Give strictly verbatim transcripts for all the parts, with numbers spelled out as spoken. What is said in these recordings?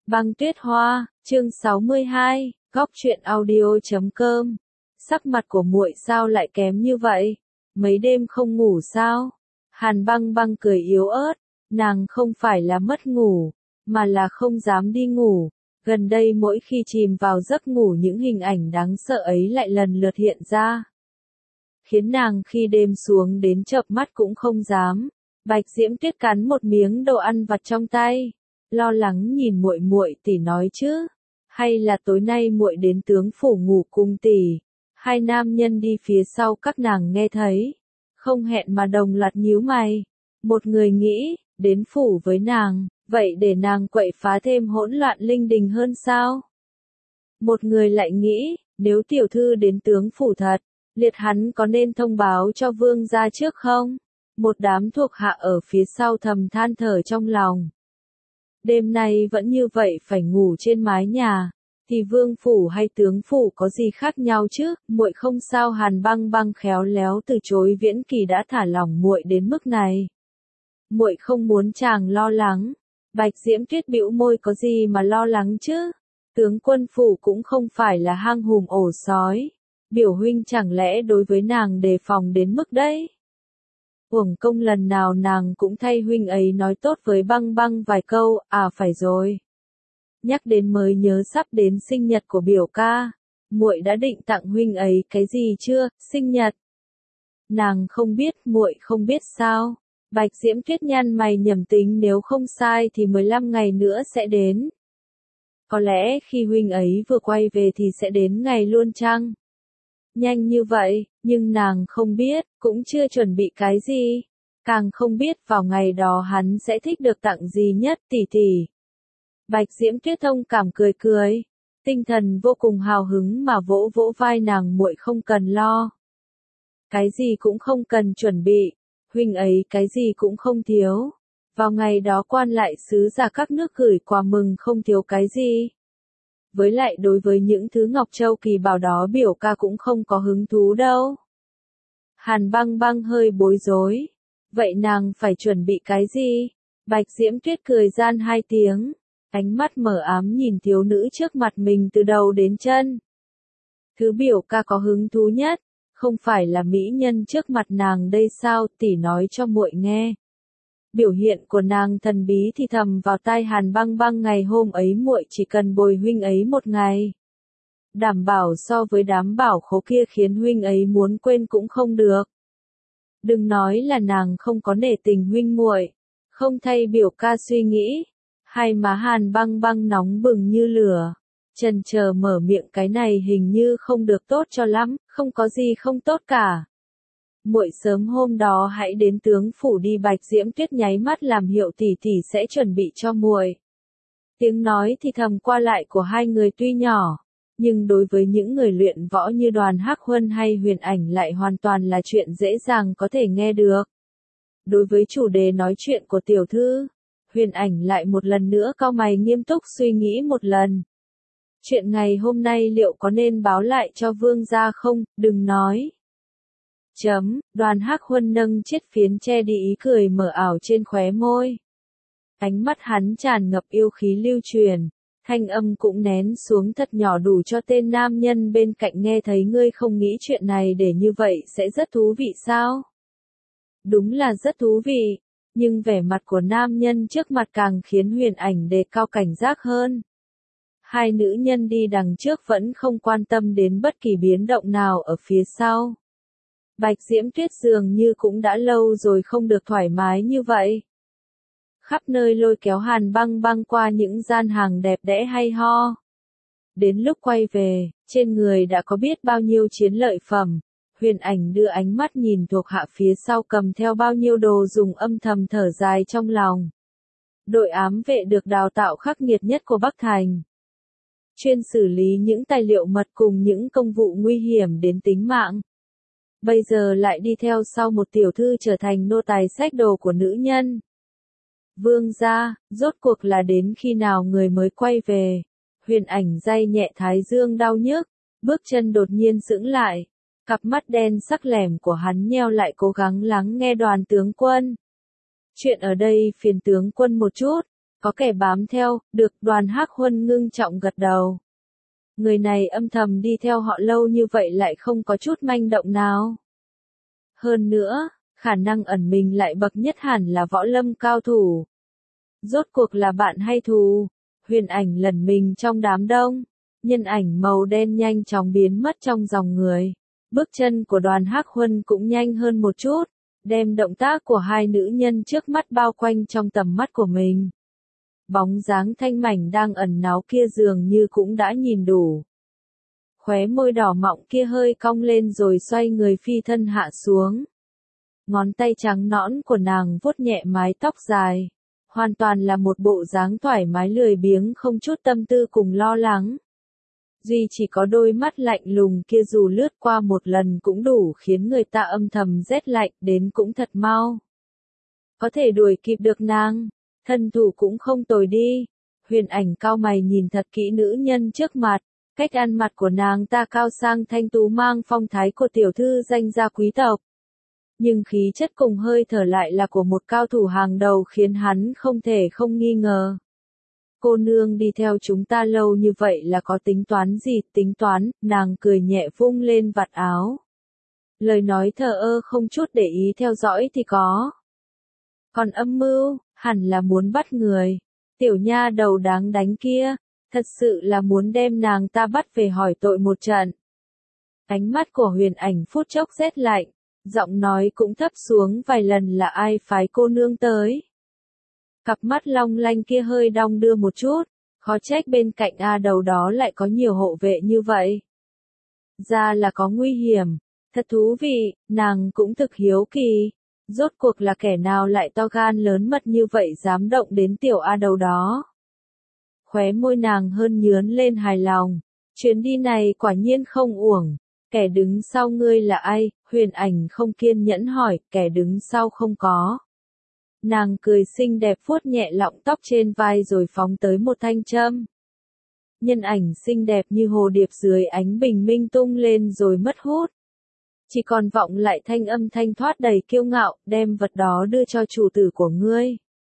Băng tuyết hoa, chương sáu mươi hai, góc truyện audio chấm com. Sắc mặt của muội sao lại kém như vậy? Mấy đêm không ngủ sao? Hàn Băng Băng cười yếu ớt, nàng không phải là mất ngủ, mà là không dám đi ngủ. Gần đây mỗi khi chìm vào giấc ngủ những hình ảnh đáng sợ ấy lại lần lượt hiện ra, khiến nàng khi đêm xuống đến chợp mắt cũng không dám. Bạch Diễm Tuyết cắn một miếng đồ ăn vặt trong tay, lo lắng nhìn muội muội tỷ nói chứ, hay là tối nay muội đến tướng phủ ngủ cùng tỷ. Hai nam nhân đi phía sau các nàng nghe thấy, không hẹn mà đồng loạt nhíu mày. Một người nghĩ, đến phủ với nàng, vậy để nàng quậy phá thêm hỗn loạn linh đình hơn sao? Một người lại nghĩ, nếu tiểu thư đến tướng phủ thật, liệt hắn có nên thông báo cho vương gia trước không? Một đám thuộc hạ ở phía sau thầm than thở trong lòng. Đêm nay vẫn như vậy phải ngủ trên mái nhà, thì vương phủ hay tướng phủ có gì khác nhau chứ? Muội không sao. Hàn Băng Băng khéo léo từ chối. Viễn Kỳ đã thả lỏng muội đến mức này, muội không muốn chàng lo lắng. Bạch Diễm Tuyết bĩu môi, có gì mà lo lắng chứ? Tướng quân phủ cũng không phải là hang hùm ổ sói, biểu huynh chẳng lẽ đối với nàng đề phòng đến mức đấy? Uổng công lần nào nàng cũng thay huynh ấy nói tốt với Băng Băng vài câu. À phải rồi, nhắc đến mới nhớ sắp đến sinh nhật của biểu ca, muội đã định tặng huynh ấy cái gì chưa? Sinh nhật? Nàng không biết, muội không biết sao? Bạch Diễm Tuyết nhăn mày nhẩm tính, nếu không sai thì mười lăm ngày nữa sẽ đến. Có lẽ khi huynh ấy vừa quay về thì sẽ đến ngày luôn chăng? Nhanh như vậy, nhưng nàng không biết, cũng chưa chuẩn bị cái gì, càng không biết vào ngày đó hắn sẽ thích được tặng gì nhất. Tỷ tỷ. Bạch Diễm Tuyết thông cảm cười cười, tinh thần vô cùng hào hứng mà vỗ vỗ vai nàng, muội không cần lo. Cái gì cũng không cần chuẩn bị, huynh ấy cái gì cũng không thiếu. Vào ngày đó quan lại sứ giả các nước gửi quà mừng không thiếu cái gì. Với lại đối với những thứ ngọc châu kỳ bảo đó biểu ca cũng không có hứng thú đâu. Hàn Băng Băng hơi bối rối. Vậy nàng phải chuẩn bị cái gì? Bạch Diễm Tuyết cười gian hai tiếng, ánh mắt mờ ám nhìn thiếu nữ trước mặt mình từ đầu đến chân. Thứ biểu ca có hứng thú nhất, không phải là mỹ nhân trước mặt nàng đây sao? Tỷ nói cho muội nghe. Biểu hiện của nàng thần bí thì thầm vào tai Hàn Băng Băng, ngày hôm ấy muội chỉ cần bồi huynh ấy một ngày, đảm bảo so với đám bảo khố kia khiến huynh ấy muốn quên cũng không được. Đừng nói là nàng không có nể tình huynh muội, không thay biểu ca suy nghĩ. Hai má Hàn Băng Băng nóng bừng như lửa, chần chờ mở miệng, cái này hình như không được tốt cho lắm. Không có gì không tốt cả. Muội sớm hôm đó hãy đến tướng phủ đi. Bạch Diễm Tuyết nháy mắt làm hiệu tỷ tỷ sẽ chuẩn bị cho muội. Tiếng nói thì thầm qua lại của hai người tuy nhỏ, nhưng đối với những người luyện võ như Đoàn Hắc Huân hay Huyền Ảnh lại hoàn toàn là chuyện dễ dàng có thể nghe được. Đối với chủ đề nói chuyện của tiểu thư, Huyền Ảnh lại một lần nữa cau mày nghiêm túc suy nghĩ một lần. Chuyện ngày hôm nay liệu có nên báo lại cho vương gia không? Đừng nói. Chấm, Đoàn Hắc Huân nâng chiếc phiến che đi ý cười mờ ảo trên khóe môi. Ánh mắt hắn tràn ngập yêu khí lưu truyền, thanh âm cũng nén xuống thật nhỏ đủ cho tên nam nhân bên cạnh nghe thấy. Ngươi không nghĩ chuyện này để như vậy sẽ rất thú vị sao? Đúng là rất thú vị, nhưng vẻ mặt của nam nhân trước mặt càng khiến Huyền Ảnh đề cao cảnh giác hơn. Hai nữ nhân đi đằng trước vẫn không quan tâm đến bất kỳ biến động nào ở phía sau. Bạch Diễm Tuyết dường như cũng đã lâu rồi không được thoải mái như vậy. Khắp nơi lôi kéo Hàn Băng Băng qua những gian hàng đẹp đẽ hay ho. Đến lúc quay về, trên người đã có biết bao nhiêu chiến lợi phẩm. Huyền Ảnh đưa ánh mắt nhìn thuộc hạ phía sau cầm theo bao nhiêu đồ dùng, âm thầm thở dài trong lòng. Đội ám vệ được đào tạo khắc nghiệt nhất của Bắc Thành, chuyên xử lý những tài liệu mật cùng những công vụ nguy hiểm đến tính mạng. Bây giờ lại đi theo sau một tiểu thư trở thành nô tài xách đồ của nữ nhân. Vương gia, rốt cuộc là đến khi nào người mới quay về? Huyền Ảnh day nhẹ thái dương đau nhức, bước chân đột nhiên sững lại. Cặp mắt đen sắc lẻm của hắn nheo lại, cố gắng lắng nghe. Đoàn tướng quân. Chuyện ở đây phiền tướng quân một chút, Có kẻ bám theo, được, Đoàn Hắc Huân ngưng trọng gật đầu. Người này âm thầm đi theo họ lâu như vậy lại không có chút manh động nào. Hơn nữa, khả năng ẩn mình lại bậc nhất hẳn là võ lâm cao thủ. Rốt cuộc là bạn hay thù? Huyền Ảnh lẩn mình trong đám đông, nhân ảnh màu đen nhanh chóng biến mất trong dòng người. Bước chân của Đoàn Hắc Huân cũng nhanh hơn một chút, đem động tác của hai nữ nhân trước mắt bao quanh trong tầm mắt của mình. Bóng dáng thanh mảnh đang ẩn náu kia dường như cũng đã nhìn đủ. Khóe môi đỏ mọng kia hơi cong lên rồi xoay người phi thân hạ xuống. Ngón tay trắng nõn của nàng vuốt nhẹ mái tóc dài. Hoàn toàn là một bộ dáng thoải mái lười biếng không chút tâm tư cùng lo lắng. Duy chỉ có đôi mắt lạnh lùng kia dù lướt qua một lần cũng đủ khiến người ta âm thầm rét lạnh, đến cũng thật mau. Có thể đuổi kịp được nàng, thân thủ cũng không tồi đi. Huyền Ảnh cao mày nhìn thật kỹ nữ nhân trước mặt, cách ăn mặc của nàng ta cao sang thanh tú mang phong thái của tiểu thư danh gia quý tộc. Nhưng khí chất cùng hơi thở lại là của một cao thủ hàng đầu khiến hắn không thể không nghi ngờ. Cô nương đi theo chúng ta lâu như vậy là có tính toán gì? Tính toán, nàng cười nhẹ vung lên vạt áo. Lời nói thờ ơ không chút để ý theo dõi thì có. Còn âm mưu, hẳn là muốn bắt người. Tiểu nha đầu đáng đánh kia, thật sự là muốn đem nàng ta bắt về hỏi tội một trận. Ánh mắt của Huyền Ảnh phút chốc rét lạnh, giọng nói cũng thấp xuống vài lần, là ai phái cô nương tới. Cặp mắt long lanh kia hơi đong đưa một chút, khó trách bên cạnh A đầu đó lại có nhiều hộ vệ như vậy. Ra là có nguy hiểm, thật thú vị, nàng cũng thực hiếu kỳ. Rốt cuộc là kẻ nào lại to gan lớn mật như vậy dám động đến tiểu A đầu đó. Khóe môi nàng hơn nhướn lên hài lòng, chuyến đi này quả nhiên không uổng. Kẻ đứng sau ngươi là ai? Huyền Ảnh không kiên nhẫn hỏi, kẻ đứng sau không có. Nàng cười xinh đẹp vuốt nhẹ lọng tóc trên vai rồi phóng tới một thanh châm. Nhân ảnh xinh đẹp như hồ điệp dưới ánh bình minh tung lên rồi mất hút. Chỉ còn vọng lại thanh âm thanh thoát đầy kiêu ngạo, đem vật đó đưa cho chủ tử của ngươi.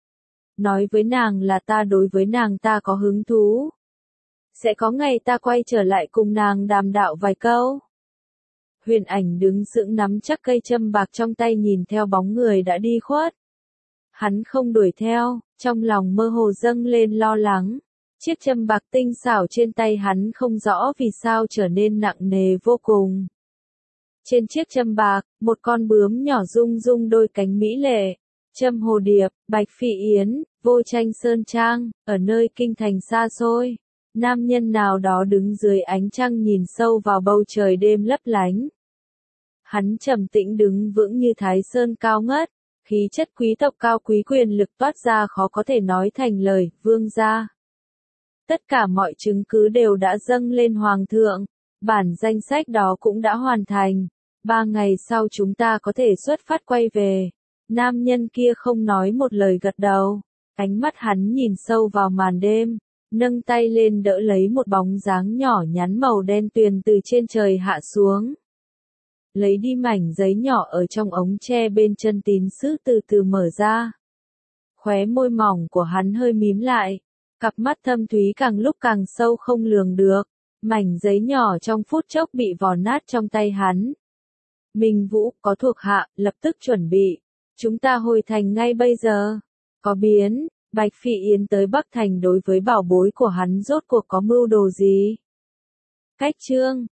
Nói với nàng là ta đối với nàng ta có hứng thú. Sẽ có ngày ta quay trở lại cùng nàng đàm đạo vài câu. Huyền Ảnh đứng sững nắm chắc cây châm bạc trong tay nhìn theo bóng người đã đi khuất. Hắn không đuổi theo, trong lòng mơ hồ dâng lên lo lắng. Chiếc châm bạc tinh xảo trên tay hắn không rõ vì sao trở nên nặng nề vô cùng. Trên chiếc châm bạc, một con bướm nhỏ rung rung đôi cánh mỹ lệ. Châm hồ điệp, bạch phỉ yến, vô tranh sơn trang, ở nơi kinh thành xa xôi. Nam nhân nào đó đứng dưới ánh trăng nhìn sâu vào bầu trời đêm lấp lánh. Hắn trầm tĩnh đứng vững như Thái Sơn cao ngất, khí chất quý tộc cao quý quyền lực toát ra khó có thể nói thành lời, vương gia. Tất cả mọi chứng cứ đều đã dâng lên hoàng thượng, bản danh sách đó cũng đã hoàn thành. Ba ngày sau chúng ta có thể xuất phát quay về. Nam nhân kia không nói một lời gật đầu, ánh mắt hắn nhìn sâu vào màn đêm, nâng tay lên đỡ lấy một bóng dáng nhỏ nhắn màu đen tuyền từ trên trời hạ xuống. Lấy đi mảnh giấy nhỏ ở trong ống tre bên chân tín sứ từ từ mở ra. Khóe môi mỏng của hắn hơi mím lại, cặp mắt thâm thúy càng lúc càng sâu không lường được, mảnh giấy nhỏ trong phút chốc bị vò nát trong tay hắn. Minh Vũ, có thuộc hạ, lập tức chuẩn bị, chúng ta hồi thành ngay bây giờ. Có biến, Bạch Phỉ Yến tới Bắc Thành đối với bảo bối của hắn rốt cuộc có mưu đồ gì? Cách chương